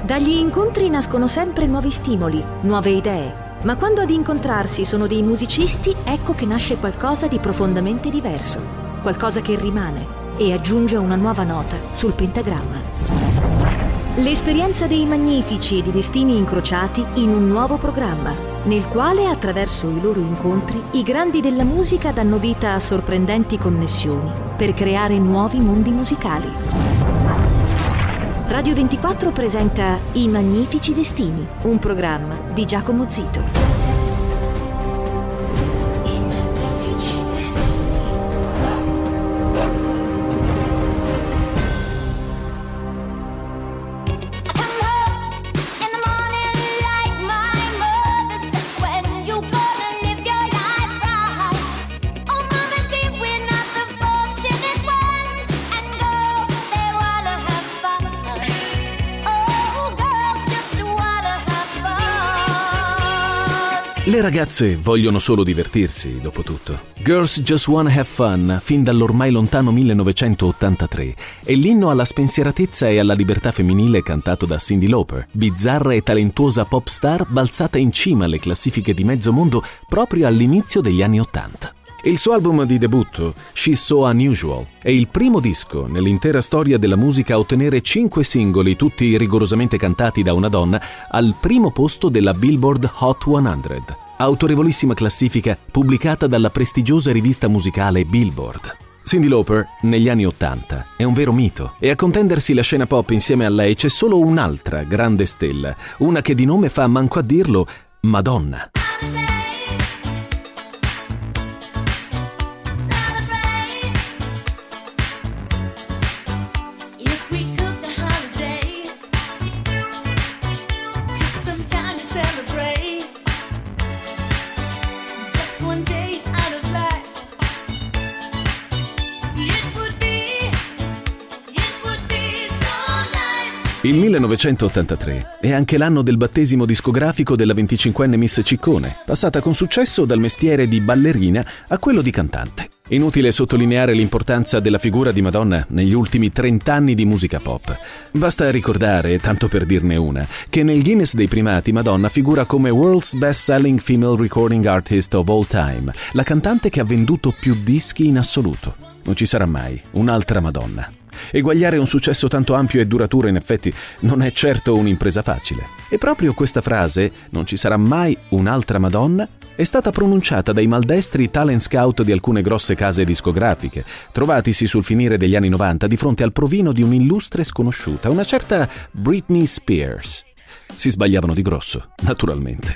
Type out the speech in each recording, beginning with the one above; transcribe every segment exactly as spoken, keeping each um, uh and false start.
Dagli incontri nascono sempre nuovi stimoli, nuove idee, ma quando ad incontrarsi sono dei musicisti, ecco che nasce qualcosa di profondamente diverso, qualcosa che rimane e aggiunge una nuova nota sul pentagramma. L'esperienza dei Magnifici e di destini incrociati in un nuovo programma, nel quale attraverso i loro incontri i grandi della musica danno vita a sorprendenti connessioni per creare nuovi mondi musicali. Radio ventiquattro presenta I Magnifici Destini, un programma di Giacomo Zito. Le ragazze vogliono solo divertirsi, dopo tutto. Girls Just Wanna Have Fun, fin dall'ormai lontano millenovecentottantatré, è l'inno alla spensieratezza e alla libertà femminile cantato da Cyndi Lauper, bizzarra e talentuosa pop star balzata in cima alle classifiche di mezzo mondo proprio all'inizio degli anni Ottanta. Il suo album di debutto, She's So Unusual, è il primo disco nell'intera storia della musica a ottenere cinque singoli, tutti rigorosamente cantati da una donna, al primo posto della Billboard Hot cento, autorevolissima classifica pubblicata dalla prestigiosa rivista musicale Billboard. Cyndi Lauper, negli anni Ottanta, è un vero mito e a contendersi la scena pop insieme a lei c'è solo un'altra grande stella, una che di nome fa manco a dirlo Madonna. Il millenovecentottantatré è anche l'anno del battesimo discografico della venticinquenne Miss Ciccone, passata con successo dal mestiere di ballerina a quello di cantante. Inutile sottolineare l'importanza della figura di Madonna negli ultimi trent'anni di musica pop. Basta ricordare, tanto per dirne una, che nel Guinness dei primati Madonna figura come World's Best Selling Female Recording Artist of All Time, la cantante che ha venduto più dischi in assoluto. Non ci sarà mai un'altra Madonna. Eguagliare un successo tanto ampio e duraturo in effetti non è certo un'impresa facile. E proprio questa frase, non ci sarà mai un'altra Madonna, è stata pronunciata dai maldestri talent scout di alcune grosse case discografiche, trovatisi sul finire degli anni novanta di fronte al provino di un'illustre sconosciuta, una certa Britney Spears. Si sbagliavano di grosso, naturalmente.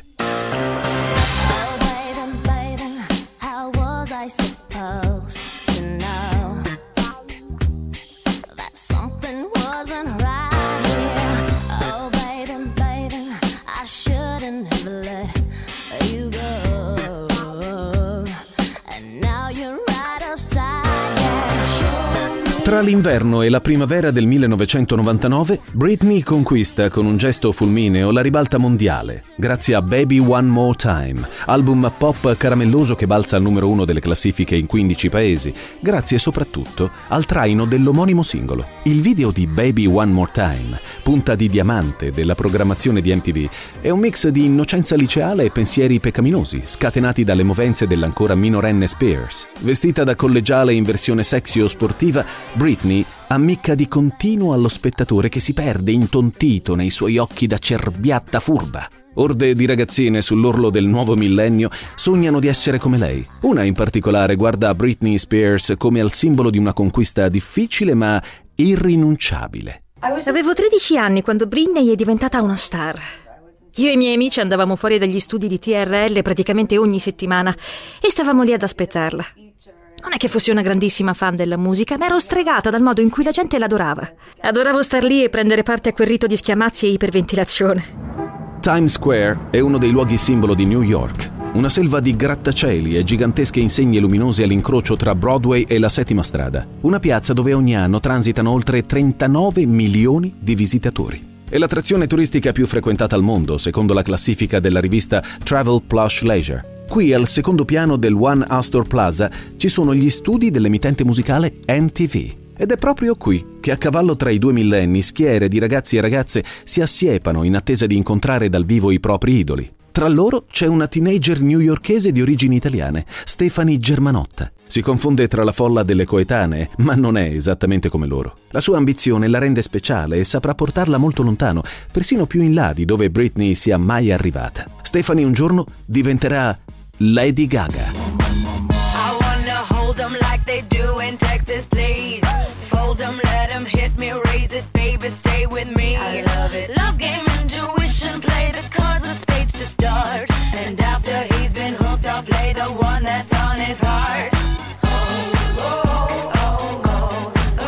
Tra l'inverno e la primavera del millenovecentonovantanove, Britney conquista con un gesto fulmineo la ribalta mondiale, grazie a Baby One More Time, album pop caramelloso che balza al numero uno delle classifiche in quindici paesi, grazie soprattutto al traino dell'omonimo singolo. Il video di Baby One More Time, punta di diamante della programmazione di M T V, è un mix di innocenza liceale e pensieri peccaminosi, scatenati dalle movenze dell'ancora minorenne Spears. Vestita da collegiale in versione sexy o sportiva, Britney ammicca di continuo allo spettatore che si perde intontito nei suoi occhi da cerbiatta furba. Orde di ragazzine sull'orlo del nuovo millennio sognano di essere come lei. Una in particolare guarda Britney Spears come al simbolo di una conquista difficile ma irrinunciabile. Avevo tredici anni quando Britney è diventata una star. Io e i miei amici andavamo fuori dagli studi di T R L praticamente ogni settimana e stavamo lì ad aspettarla. Non è che fossi una grandissima fan della musica, ma ero stregata dal modo in cui la gente l'adorava. Adoravo star lì e prendere parte a quel rito di schiamazzi e iperventilazione. Times Square è uno dei luoghi simbolo di New York, una selva di grattacieli e gigantesche insegne luminose all'incrocio tra Broadway e la Settima Strada, una piazza dove ogni anno transitano oltre trentanove milioni di visitatori. È l'attrazione turistica più frequentata al mondo, secondo la classifica della rivista Travel Plus Leisure. Qui, al secondo piano del One Astor Plaza, ci sono gli studi dell'emittente musicale M T V. Ed è proprio qui che a cavallo tra i due millenni schiere di ragazzi e ragazze si assiepano in attesa di incontrare dal vivo i propri idoli. Tra loro c'è una teenager newyorkese di origini italiane, Stefani Germanotta. Si confonde tra la folla delle coetanee, ma non è esattamente come loro. La sua ambizione la rende speciale e saprà portarla molto lontano, persino più in là di dove Britney sia mai arrivata. Stefani un giorno diventerà Lady Gaga. I wanna hold them like they do in Texas, please. Fold them, let them hit me, raise it, baby, stay with me. I love it. Love game, intuition, play the cards with spades to start. And after he's been hooked, I'll play the one that's on his heart. Oh, oh, oh, oh, oh,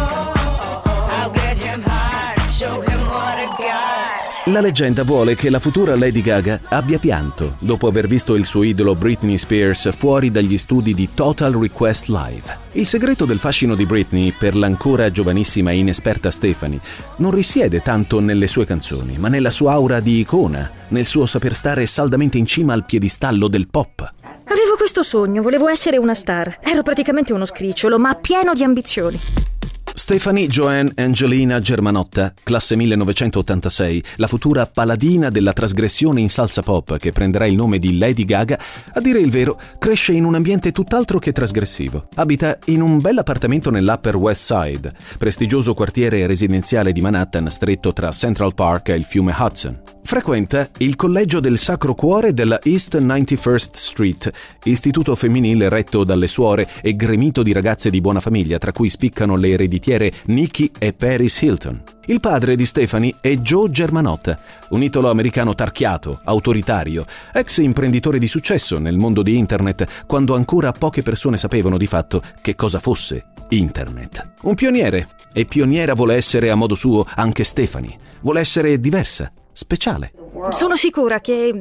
oh, oh. I'll get him hard, show him what I got. La leggenda vuole che la futura Lady Gaga abbia pianto dopo aver visto il suo idolo Britney Spears fuori dagli studi di Total Request Live. Il segreto del fascino di Britney per l'ancora giovanissima e inesperta Stefani non risiede tanto nelle sue canzoni, ma nella sua aura di icona, nel suo saper stare saldamente in cima al piedistallo del pop. Avevo questo sogno, volevo essere una star. Ero praticamente uno scricciolo, ma pieno di ambizioni. Stephanie Joanne Angelina Germanotta, classe millenovecentottantasei, la futura paladina della trasgressione in salsa pop che prenderà il nome di Lady Gaga, a dire il vero, cresce in un ambiente tutt'altro che trasgressivo. Abita in un bel appartamento nell'Upper West Side, prestigioso quartiere residenziale di Manhattan stretto tra Central Park e il fiume Hudson. Frequenta il collegio del Sacro Cuore della East ninety-first Street, istituto femminile retto dalle suore e gremito di ragazze di buona famiglia, tra cui spiccano le ereditiere Nikki e Paris Hilton. Il padre di Stefani è Joe Germanotta, un italo-americano tarchiato, autoritario, ex imprenditore di successo nel mondo di Internet, quando ancora poche persone sapevano di fatto che cosa fosse Internet. Un pioniere, e pioniera vuole essere a modo suo anche Stefani. Vuole essere diversa, speciale. Sono sicura che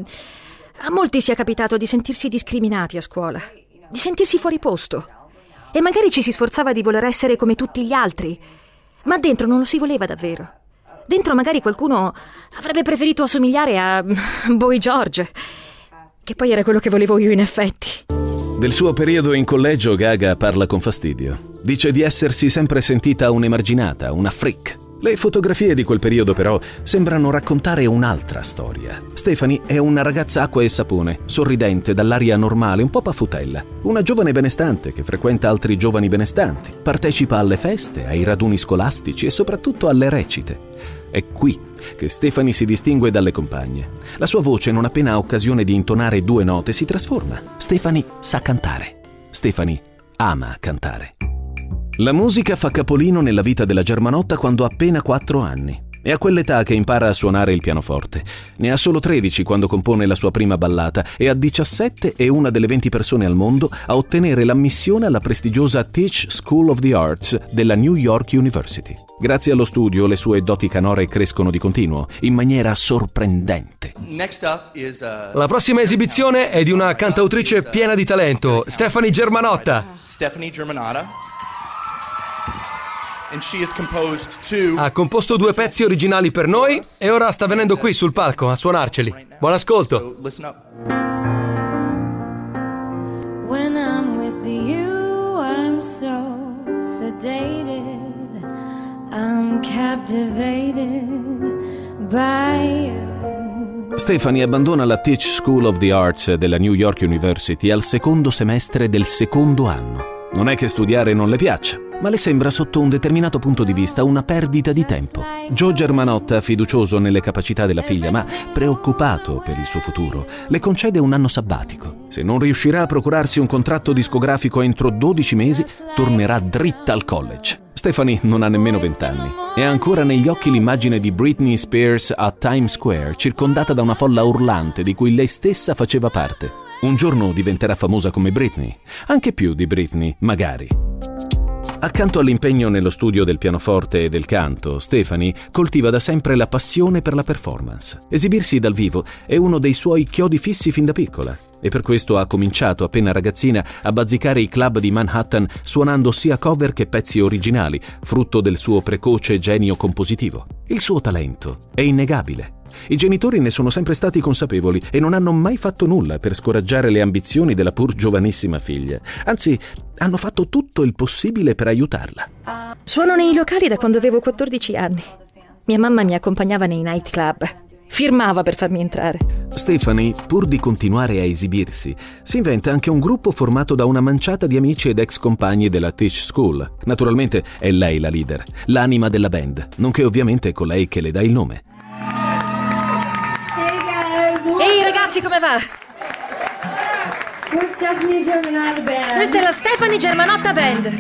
a molti sia capitato di sentirsi discriminati a scuola, di sentirsi fuori posto. E magari ci si sforzava di voler essere come tutti gli altri, ma dentro non lo si voleva davvero. Dentro magari qualcuno avrebbe preferito assomigliare a Boy George, che poi era quello che volevo io in effetti. Del suo periodo in collegio Gaga parla con fastidio. Dice di essersi sempre sentita un'emarginata, una freak. Le fotografie di quel periodo però sembrano raccontare un'altra storia. Stefani è una ragazza acqua e sapone, sorridente, dall'aria normale, un po' paffutella. Una giovane benestante che frequenta altri giovani benestanti, partecipa alle feste, ai raduni scolastici e soprattutto alle recite. È qui che Stefani si distingue dalle compagne. La sua voce, non appena ha occasione di intonare due note, si trasforma. Stefani sa cantare. Stefani ama cantare. La musica fa capolino nella vita della Germanotta quando ha appena quattro anni. È a quell'età che impara a suonare il pianoforte. Ne ha solo tredici quando compone la sua prima ballata e a diciassette è una delle venti persone al mondo a ottenere l'ammissione alla prestigiosa Tisch School of the Arts della New York University. Grazie allo studio le sue doti canore crescono di continuo, in maniera sorprendente. La prossima esibizione è di una cantautrice piena di talento, Stefani Germanotta. Stefani Germanotta. Ha composto due pezzi originali per noi e ora sta venendo qui sul palco a suonarceli. Buon ascolto. When I'm with you, I'm so sedated. I'm captivated by you. Stefani abbandona la Tisch School of the Arts della New York University al secondo semestre del secondo anno. Non è che studiare non le piaccia, ma le sembra sotto un determinato punto di vista una perdita di tempo. Joe Germanotta, fiducioso nelle capacità della figlia, ma preoccupato per il suo futuro, le concede un anno sabbatico. Se non riuscirà a procurarsi un contratto discografico entro dodici mesi, tornerà dritta al college. Stefani non ha nemmeno vent'anni e ha ancora negli occhi l'immagine di Britney Spears a Times Square, circondata da una folla urlante di cui lei stessa faceva parte. Un giorno diventerà famosa come Britney, anche più di Britney, magari. Accanto all'impegno nello studio del pianoforte e del canto, Stefani coltiva da sempre la passione per la performance. Esibirsi dal vivo è uno dei suoi chiodi fissi fin da piccola e per questo ha cominciato appena ragazzina a bazzicare i club di Manhattan suonando sia cover che pezzi originali, frutto del suo precoce genio compositivo. Il suo talento è innegabile. I genitori ne sono sempre stati consapevoli e non hanno mai fatto nulla per scoraggiare le ambizioni della pur giovanissima figlia. Anzi, hanno fatto tutto il possibile per aiutarla. Suono nei locali da quando avevo quattordici anni. Mia mamma mi accompagnava nei nightclub. Firmava per farmi entrare. Stephanie, pur di continuare a esibirsi, si inventa anche un gruppo formato da una manciata di amici ed ex compagni della Tisch School. Naturalmente è lei la leader, l'anima della band, nonché ovviamente colei che le dà il nome. Ehi ragazzi, come va? Questa è la Stephanie Germanotta Band.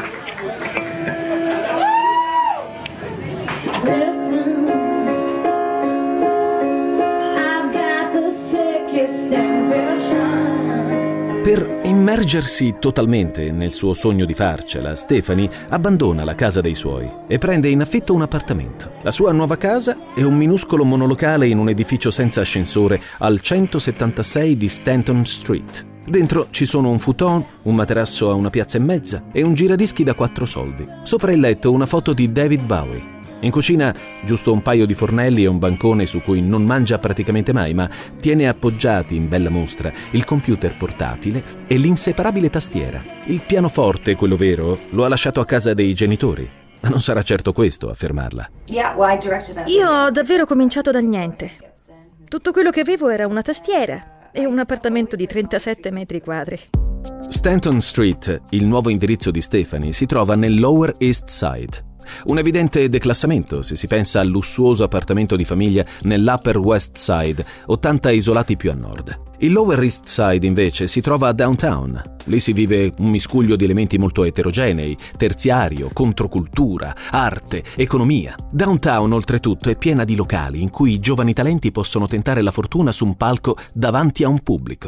Per immergersi totalmente nel suo sogno di farcela, Stephanie abbandona la casa dei suoi e prende in affitto un appartamento. La sua nuova casa è un minuscolo monolocale in un edificio senza ascensore al centosettantasei di Stanton Street. Dentro ci sono un futon, un materasso a una piazza e mezza e un giradischi da quattro soldi. Sopra il letto una foto di David Bowie. In cucina giusto un paio di fornelli e un bancone su cui non mangia praticamente mai, ma tiene appoggiati in bella mostra il computer portatile e l'inseparabile tastiera. Il pianoforte, quello vero, lo ha lasciato a casa dei genitori. Ma non sarà certo questo a fermarla. Io ho davvero cominciato dal niente. Tutto quello che avevo era una tastiera e un appartamento di trentasette metri quadri. Stanton Street, il nuovo indirizzo di Stephanie, si trova nel Lower East Side. Un evidente declassamento se si pensa al lussuoso appartamento di famiglia nell'Upper West Side, ottanta isolati più a nord. Il Lower East Side invece si trova a downtown. Lì si vive un miscuglio di elementi molto eterogenei, terziario, controcultura, arte, economia. Downtown oltretutto è piena di locali in cui i giovani talenti possono tentare la fortuna su un palco davanti a un pubblico.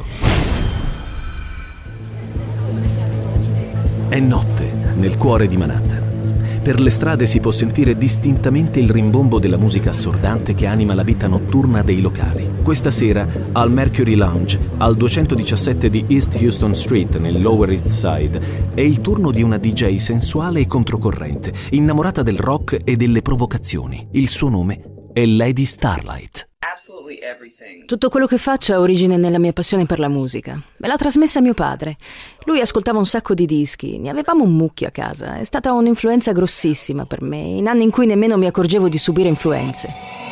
È notte nel cuore di Manhattan. Per le strade si può sentire distintamente il rimbombo della musica assordante che anima la vita notturna dei locali. Questa sera, al Mercury Lounge, al duecentodiciassette di East Houston Street, nel Lower East Side, è il turno di una D J sensuale e controcorrente, innamorata del rock e delle provocazioni. Il suo nome è Lady Starlight. Tutto quello che faccio ha origine nella mia passione per la musica. Me l'ha trasmessa mio padre. Lui ascoltava un sacco di dischi, ne avevamo un mucchio a casa. È stata un'influenza grossissima per me, in anni in cui nemmeno mi accorgevo di subire influenze.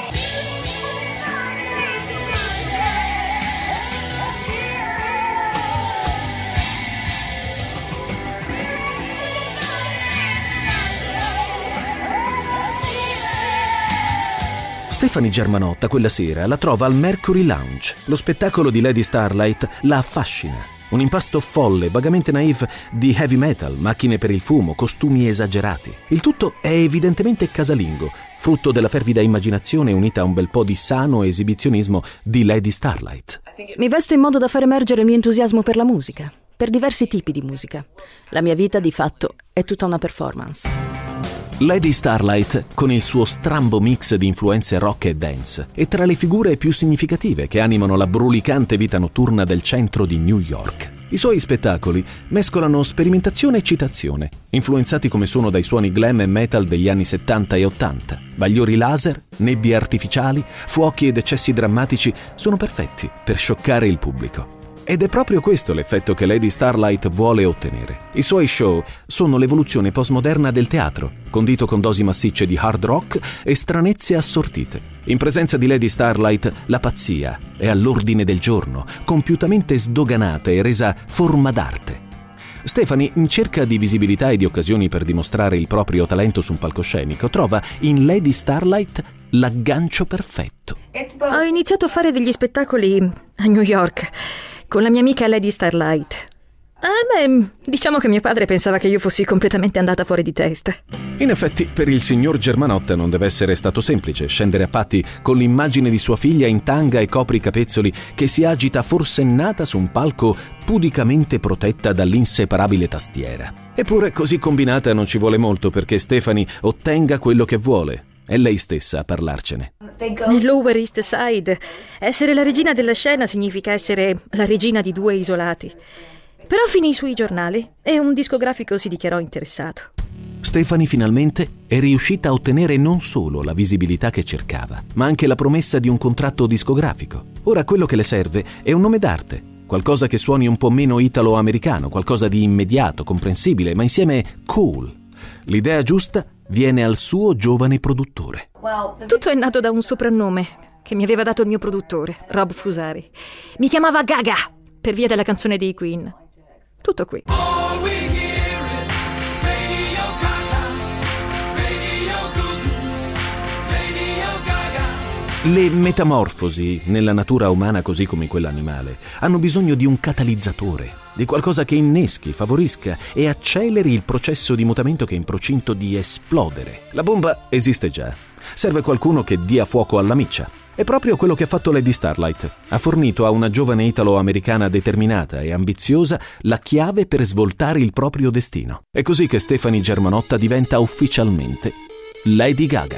Stephanie Germanotta quella sera la trova al Mercury Lounge. Lo spettacolo di Lady Starlight la affascina. Un impasto folle, vagamente naif di heavy metal, macchine per il fumo, costumi esagerati. Il tutto è evidentemente casalingo, frutto della fervida immaginazione unita a un bel po' di sano esibizionismo di Lady Starlight. Mi vesto in modo da far emergere il mio entusiasmo per la musica, per diversi tipi di musica. La mia vita, di fatto, è tutta una performance. Lady Starlight, con il suo strambo mix di influenze rock e dance, è tra le figure più significative che animano la brulicante vita notturna del centro di New York. I suoi spettacoli mescolano sperimentazione e citazione, influenzati come sono dai suoni glam e metal degli anni settanta e ottanta. Bagliori laser, nebbie artificiali, fuochi ed eccessi drammatici sono perfetti per scioccare il pubblico. Ed è proprio questo l'effetto che Lady Starlight vuole ottenere. I suoi show sono l'evoluzione postmoderna del teatro, condito con dosi massicce di hard rock e stranezze assortite. In presenza di Lady Starlight, la pazzia è all'ordine del giorno, compiutamente sdoganata e resa forma d'arte. Stephanie, in cerca di visibilità e di occasioni per dimostrare il proprio talento su un palcoscenico, trova in Lady Starlight l'aggancio perfetto. Ho iniziato a fare degli spettacoli a New York con la mia amica Lady Starlight. Eh beh, diciamo che mio padre pensava che io fossi completamente andata fuori di testa. In effetti, per il signor Germanotta non deve essere stato semplice scendere a patti con l'immagine di sua figlia in tanga e copricapezzoli che si agita forsennata su un palco pudicamente protetta dall'inseparabile tastiera. Eppure, così combinata non ci vuole molto perché Stephanie ottenga quello che vuole. È lei stessa a parlarcene. Nel Lower East Side, essere la regina della scena significa essere la regina di due isolati. Però finì sui giornali e un discografico si dichiarò interessato. Stephanie finalmente è riuscita a ottenere non solo la visibilità che cercava, ma anche la promessa di un contratto discografico. Ora quello che le serve è un nome d'arte, qualcosa che suoni un po' meno italo-americano, qualcosa di immediato, comprensibile, ma insieme cool. L'idea giusta viene al suo giovane produttore. Tutto è nato da un soprannome che mi aveva dato il mio produttore, Rob Fusari. Mi chiamava Gaga, per via della canzone dei Queen. Tutto qui. Le metamorfosi, nella natura umana così come in quella animale, hanno bisogno di un catalizzatore, di qualcosa che inneschi, favorisca e acceleri il processo di mutamento che è in procinto di esplodere. La bomba esiste già. Serve qualcuno che dia fuoco alla miccia. È proprio quello che ha fatto Lady Starlight. Ha fornito a una giovane italo-americana determinata e ambiziosa la chiave per svoltare il proprio destino. È così che Stephanie Germanotta diventa ufficialmente Lady Gaga.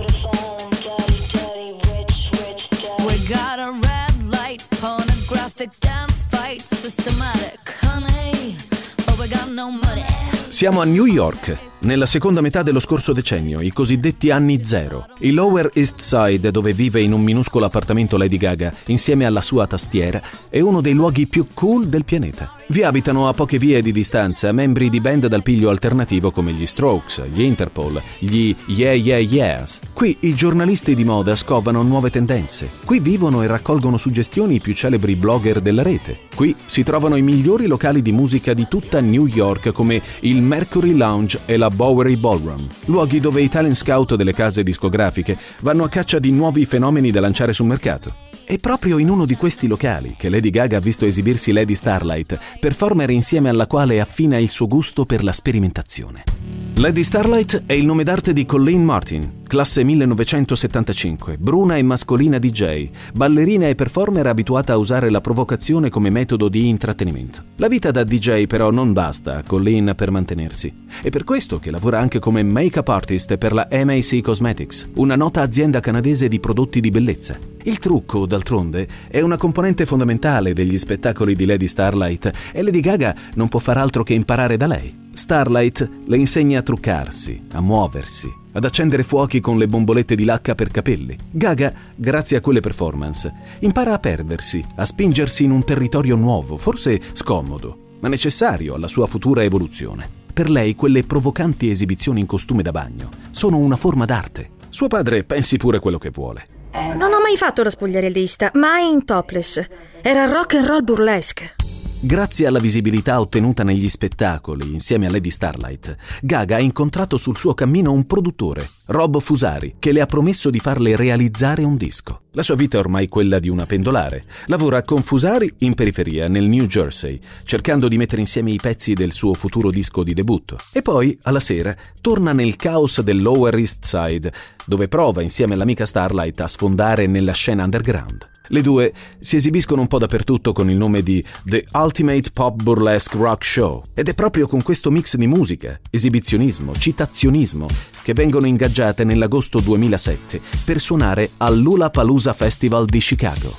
Got a red light, pornographic dance fight, systematic, honey, but we got no money. Siamo a New York, nella seconda metà dello scorso decennio, i cosiddetti anni zero. Il Lower East Side, dove vive in un minuscolo appartamento Lady Gaga, insieme alla sua tastiera, è uno dei luoghi più cool del pianeta. Vi abitano a poche vie di distanza membri di band dal piglio alternativo come gli Strokes, gli Interpol, gli Yeah Yeah Yeahs. Qui i giornalisti di moda scovano nuove tendenze. Qui vivono e raccolgono suggestioni i più celebri blogger della rete. Qui si trovano i migliori locali di musica di tutta New York come il Mercury Lounge e la Bowery Ballroom, luoghi dove i talent scout delle case discografiche vanno a caccia di nuovi fenomeni da lanciare sul mercato. È proprio in uno di questi locali che Lady Gaga ha visto esibirsi Lady Starlight, performer insieme alla quale affina il suo gusto per la sperimentazione. Lady Starlight è il nome d'arte di Colleen Martin, classe millenovecentosettantacinque, bruna e mascolina D J, ballerina e performer abituata a usare la provocazione come metodo di intrattenimento. La vita da D J però non basta a Colleen per mantenersi. È per questo che lavora anche come make-up artist per la M A C Cosmetics, una nota azienda canadese di prodotti di bellezza. Il trucco, d'altronde, è una componente fondamentale degli spettacoli di Lady Starlight e Lady Gaga non può far altro che imparare da lei. Starlight le insegna a truccarsi, a muoversi, ad accendere fuochi con le bombolette di lacca per capelli. Gaga, grazie a quelle performance, impara a perdersi, a spingersi in un territorio nuovo, forse scomodo, ma necessario alla sua futura evoluzione. Per lei quelle provocanti esibizioni in costume da bagno sono una forma d'arte. Suo padre pensi pure quello che vuole. Non ho mai fatto la spogliarellista, mai in topless. Era rock and roll burlesque. Grazie alla visibilità ottenuta negli spettacoli insieme a Lady Starlight, Gaga ha incontrato sul suo cammino un produttore, Rob Fusari, che le ha promesso di farle realizzare un disco. La sua vita è ormai quella di una pendolare. Lavora con Fusari in periferia, nel New Jersey, cercando di mettere insieme i pezzi del suo futuro disco di debutto. E poi, alla sera, torna nel caos del Lower East Side, dove prova insieme all'amica Starlight a sfondare nella scena underground. Le due si esibiscono un po' dappertutto con il nome di The Ultimate Pop Burlesque Rock Show ed è proprio con questo mix di musica, esibizionismo, citazionismo che vengono ingaggiate nell'agosto duemilasette per suonare al Lollapalooza Festival di Chicago.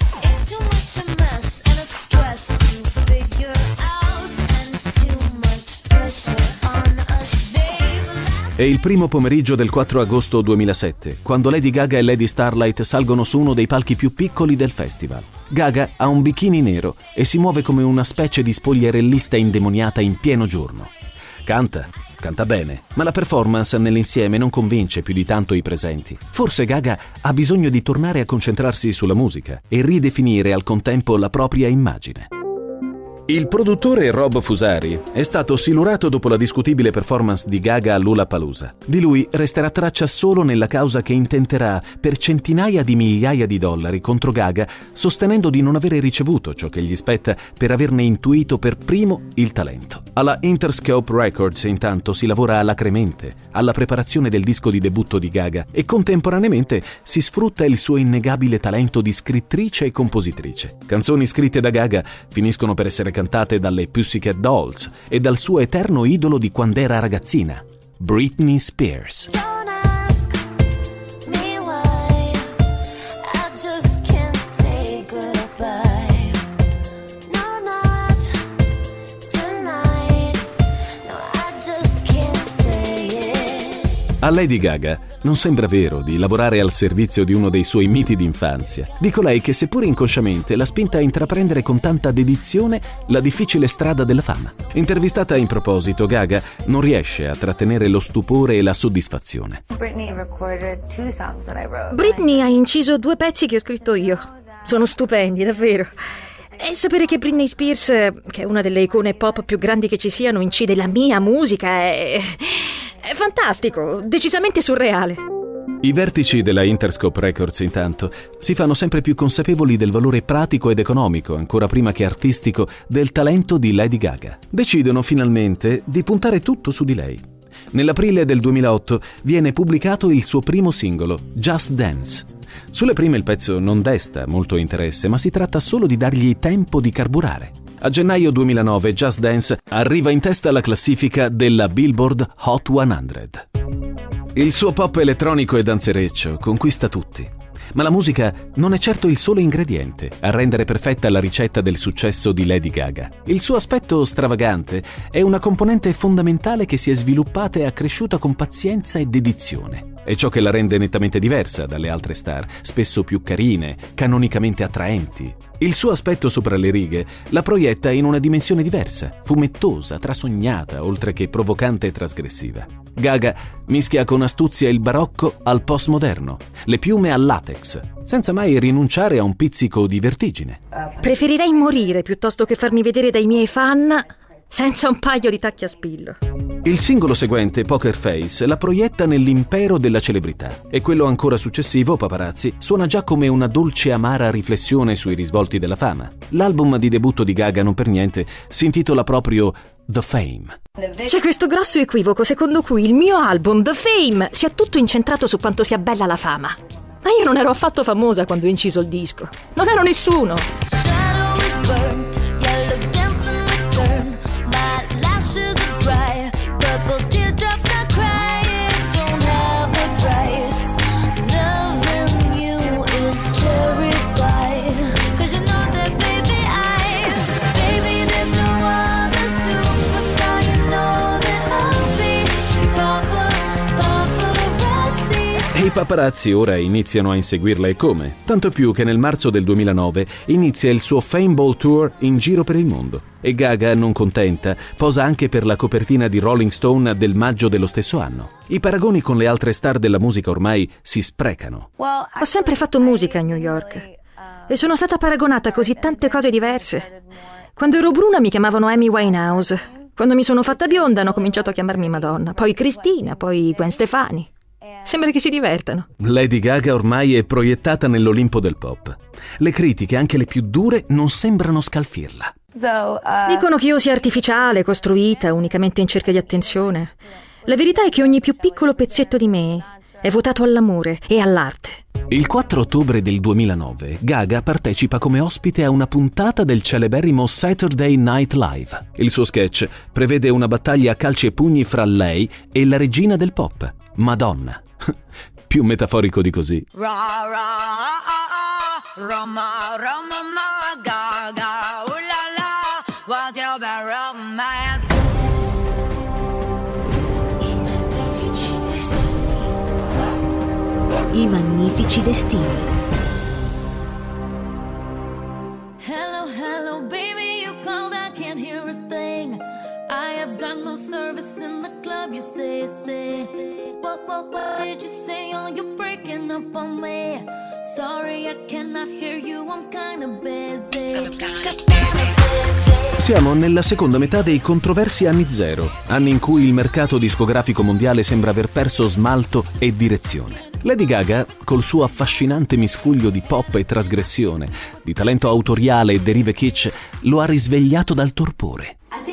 È il primo pomeriggio del quattro agosto duemilasette, quando Lady Gaga e Lady Starlight salgono su uno dei palchi più piccoli del festival. Gaga ha un bikini nero e si muove come una specie di spogliarellista indemoniata in pieno giorno. Canta, canta bene, ma la performance nell'insieme non convince più di tanto i presenti. Forse Gaga ha bisogno di tornare a concentrarsi sulla musica e ridefinire al contempo la propria immagine. Il produttore Rob Fusari è stato silurato dopo la discutibile performance di Gaga a Lollapalooza. Di lui resterà traccia solo nella causa che intenterà per centinaia di migliaia di dollari contro Gaga, sostenendo di non avere ricevuto ciò che gli spetta per averne intuito per primo il talento. Alla Interscope Records intanto si lavora alacremente alla preparazione del disco di debutto di Gaga e contemporaneamente si sfrutta il suo innegabile talento di scrittrice e compositrice. Canzoni scritte da Gaga finiscono per essere cantate dalle Pussycat Dolls e dal suo eterno idolo di quando era ragazzina, Britney Spears. A Lady Gaga non sembra vero di lavorare al servizio di uno dei suoi miti d'infanzia. Dico lei che seppur inconsciamente l'ha spinta a intraprendere con tanta dedizione la difficile strada della fama. Intervistata in proposito, Gaga non riesce a trattenere lo stupore e la soddisfazione. Britney ha inciso due pezzi che ho scritto io. Sono stupendi, davvero. E sapere che Britney Spears, che è una delle icone pop più grandi che ci siano, incide la mia musica è... è fantastico, decisamente surreale. I vertici della Interscope Records, intanto, si fanno sempre più consapevoli del valore pratico ed economico, ancora prima che artistico, del talento di Lady Gaga. Decidono finalmente di puntare tutto su di lei. Nell'aprile del duemilaotto viene pubblicato il suo primo singolo, Just Dance. Sulle prime il pezzo non desta molto interesse, ma si tratta solo di dargli tempo di carburare. A gennaio duemilanove Just Dance arriva in testa alla classifica della Billboard Hot cento. Il suo pop elettronico e danzereccio conquista tutti. Ma la musica non è certo il solo ingrediente a rendere perfetta la ricetta del successo di Lady Gaga. Il suo aspetto stravagante è una componente fondamentale che si è sviluppata e accresciuta con pazienza e dedizione. È ciò che la rende nettamente diversa dalle altre star, spesso più carine, canonicamente attraenti. Il suo aspetto sopra le righe la proietta in una dimensione diversa, fumettosa, trasognata, oltre che provocante e trasgressiva. Gaga mischia con astuzia il barocco al postmoderno, le piume al latex, senza mai rinunciare a un pizzico di vertigine. Preferirei morire piuttosto che farmi vedere dai miei fan senza un paio di tacchi a spillo. Il singolo seguente, Poker Face, la proietta nell'impero della celebrità e quello ancora successivo, Paparazzi, suona già come una dolce amara riflessione sui risvolti della fama. L'album di debutto di Gaga, non per niente, si intitola proprio The Fame. C'è questo grosso equivoco secondo cui il mio album, The Fame, sia tutto incentrato su quanto sia bella la fama. Ma io non ero affatto famosa quando ho inciso il disco. Non ero nessuno. E i paparazzi ora iniziano a inseguirla, e come? Tanto più che nel marzo del duemilanove inizia il suo Fame Ball Tour in giro per il mondo. E Gaga, non contenta, posa anche per la copertina di Rolling Stone del maggio dello stesso anno. I paragoni con le altre star della musica ormai si sprecano. Ho sempre fatto musica a New York e sono stata paragonata a così tante cose diverse. Quando ero bruna mi chiamavano Amy Winehouse. Quando mi sono fatta bionda hanno cominciato a chiamarmi Madonna, poi Cristina, poi Gwen Stefani. Sembra che si divertano. Lady Gaga ormai è proiettata nell'Olimpo del pop. Le critiche, anche le più dure, non sembrano scalfirla. Dicono che io sia artificiale, costruita, unicamente in cerca di attenzione. La verità è che ogni più piccolo pezzetto di me è votato all'amore e all'arte. Il quattro ottobre del duemilanove Gaga partecipa come ospite a una puntata del celeberrimo Saturday Night Live. Il suo sketch prevede una battaglia a calci e pugni fra lei e la regina del pop, Madonna. Più metaforico di così. I magnifici destini. Hello, hello, baby, you called, I can't hear a thing. I have got no service in the club, you say, say. What, what, what did you say? Oh, you're breaking up on me. Sorry, I cannot hear you, I'm kinda busy. Siamo nella seconda metà dei controversi anni zero, anni in cui il mercato discografico mondiale sembra aver perso smalto e direzione. Lady Gaga, col suo affascinante miscuglio di pop e trasgressione, di talento autoriale e derive kitsch, lo ha risvegliato dal torpore.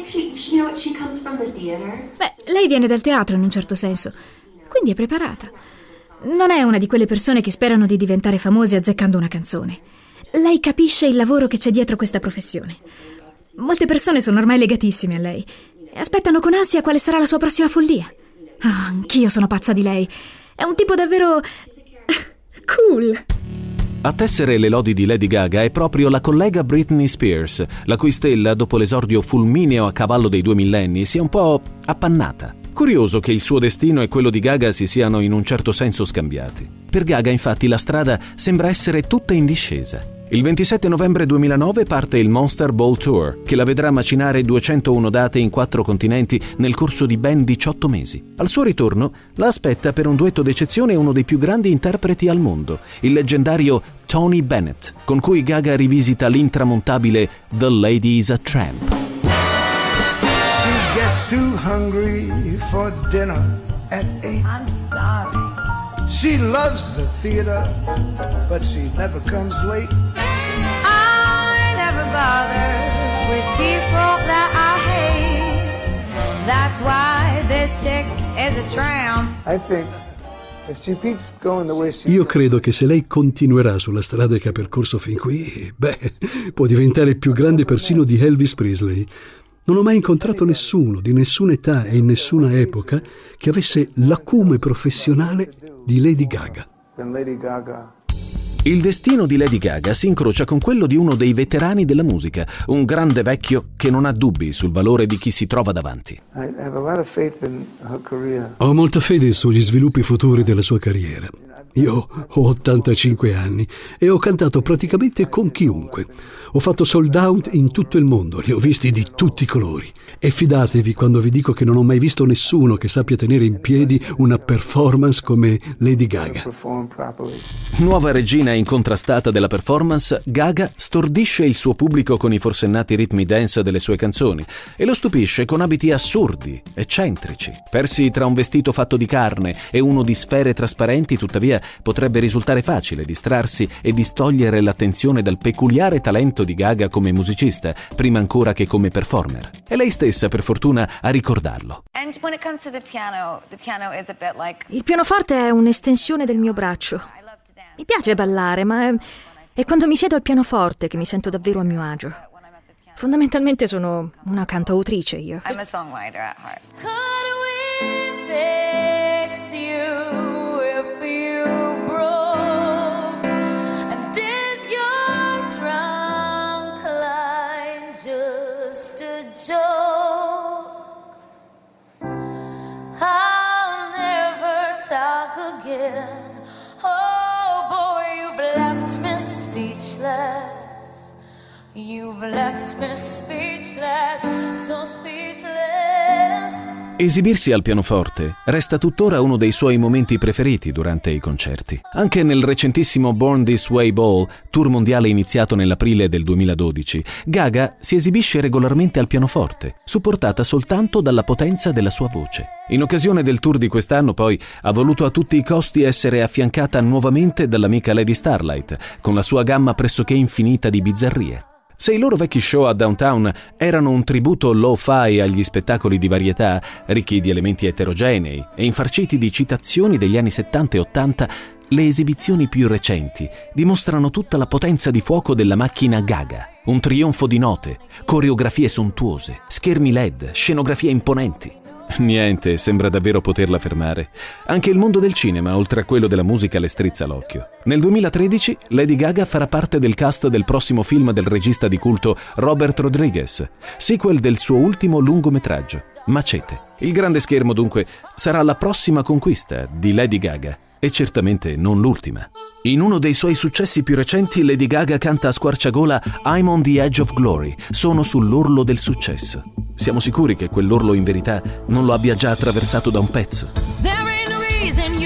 Beh, lei viene dal teatro in un certo senso, quindi è preparata. Non è una di quelle persone che sperano di diventare famose azzeccando una canzone. Lei capisce il lavoro che c'è dietro questa professione. Molte persone sono ormai legatissime a lei e aspettano con ansia quale sarà la sua prossima follia. Oh, anch'io sono pazza di lei. È un tipo davvero cool. A tessere le lodi di Lady Gaga è proprio la collega Britney Spears, la cui stella, dopo l'esordio fulmineo a cavallo dei due millenni, si è un po' appannata. Curioso che il suo destino e quello di Gaga si siano in un certo senso scambiati. Per Gaga, infatti, la strada sembra essere tutta in discesa. Il ventisette novembre duemilanove parte il Monster Ball Tour, che la vedrà macinare duecentouno date in quattro continenti nel corso di ben diciotto mesi. Al suo ritorno la aspetta per un duetto d'eccezione uno dei più grandi interpreti al mondo, il leggendario Tony Bennett, con cui Gaga rivisita l'intramontabile The Lady is a Tramp. She gets too hungry for dinner at eight. I'm starving. She loves the theater, but she never comes late. I never bother with people that I hate. That's why this chick is a tramp. I think if she keeps going the way she Io credo che se lei continuerà sulla strada che ha percorso fin qui, beh, può diventare più grande persino di Elvis Presley. Non ho mai incontrato nessuno, di nessuna età e in nessuna epoca, che avesse l'acume professionale di Lady Gaga. Lady Gaga. Il destino di Lady Gaga si incrocia con quello di uno dei veterani della musica, un grande vecchio che non ha dubbi sul valore di chi si trova davanti. Ho molta fede sugli sviluppi futuri della sua carriera. Io ho ottantacinque anni e ho cantato praticamente con chiunque. Ho fatto sold out in tutto il mondo, li ho visti di tutti i colori. E fidatevi quando vi dico che non ho mai visto nessuno che sappia tenere in piedi una performance come Lady Gaga. Nuova regina incontrastata della performance, Gaga stordisce il suo pubblico con i forsennati ritmi dance delle sue canzoni e lo stupisce con abiti assurdi, eccentrici. Persi tra un vestito fatto di carne e uno di sfere trasparenti, tuttavia, potrebbe risultare facile distrarsi e distogliere l'attenzione dal peculiare talento di Gaga come musicista, prima ancora che come performer. È lei stessa, per fortuna, a ricordarlo. Il pianoforte è un'estensione del mio braccio. Mi piace ballare, ma è, è quando mi siedo al pianoforte che mi sento davvero a mio agio. Fondamentalmente sono una cantautrice io. I'm a songwriter at heart. Could we fix you if you broke? And is your drunk line just a joke? I'll never talk again. Oh boy, you've left me speechless. You've left me speechless, so speechless. Esibirsi al pianoforte resta tuttora uno dei suoi momenti preferiti durante i concerti. Anche nel recentissimo Born This Way Ball, tour mondiale iniziato nell'aprile del duemiladodici, Gaga si esibisce regolarmente al pianoforte, supportata soltanto dalla potenza della sua voce. In occasione del tour di quest'anno, poi, ha voluto a tutti i costi essere affiancata nuovamente dall'amica Lady Starlight, con la sua gamma pressoché infinita di bizzarrie. Se i loro vecchi show a Downtown erano un tributo lo-fi agli spettacoli di varietà, ricchi di elementi eterogenei e infarciti di citazioni degli anni settanta e ottanta, le esibizioni più recenti dimostrano tutta la potenza di fuoco della macchina Gaga. Un trionfo di note, coreografie sontuose, schermi L E D, scenografie imponenti. Niente sembra davvero poterla fermare. Anche il mondo del cinema, oltre a quello della musica, le strizza l'occhio. Nel duemilatredici Lady Gaga farà parte del cast del prossimo film del regista di culto Robert Rodriguez, sequel del suo ultimo lungometraggio, Machete. Il grande schermo, dunque, sarà la prossima conquista di Lady Gaga, e certamente non l'ultima. In uno dei suoi successi più recenti, Lady Gaga canta a squarciagola I'm on the edge of glory, sono sull'orlo del successo. Siamo sicuri che quell'orlo in verità non lo abbia già attraversato da un pezzo? There ain't no reason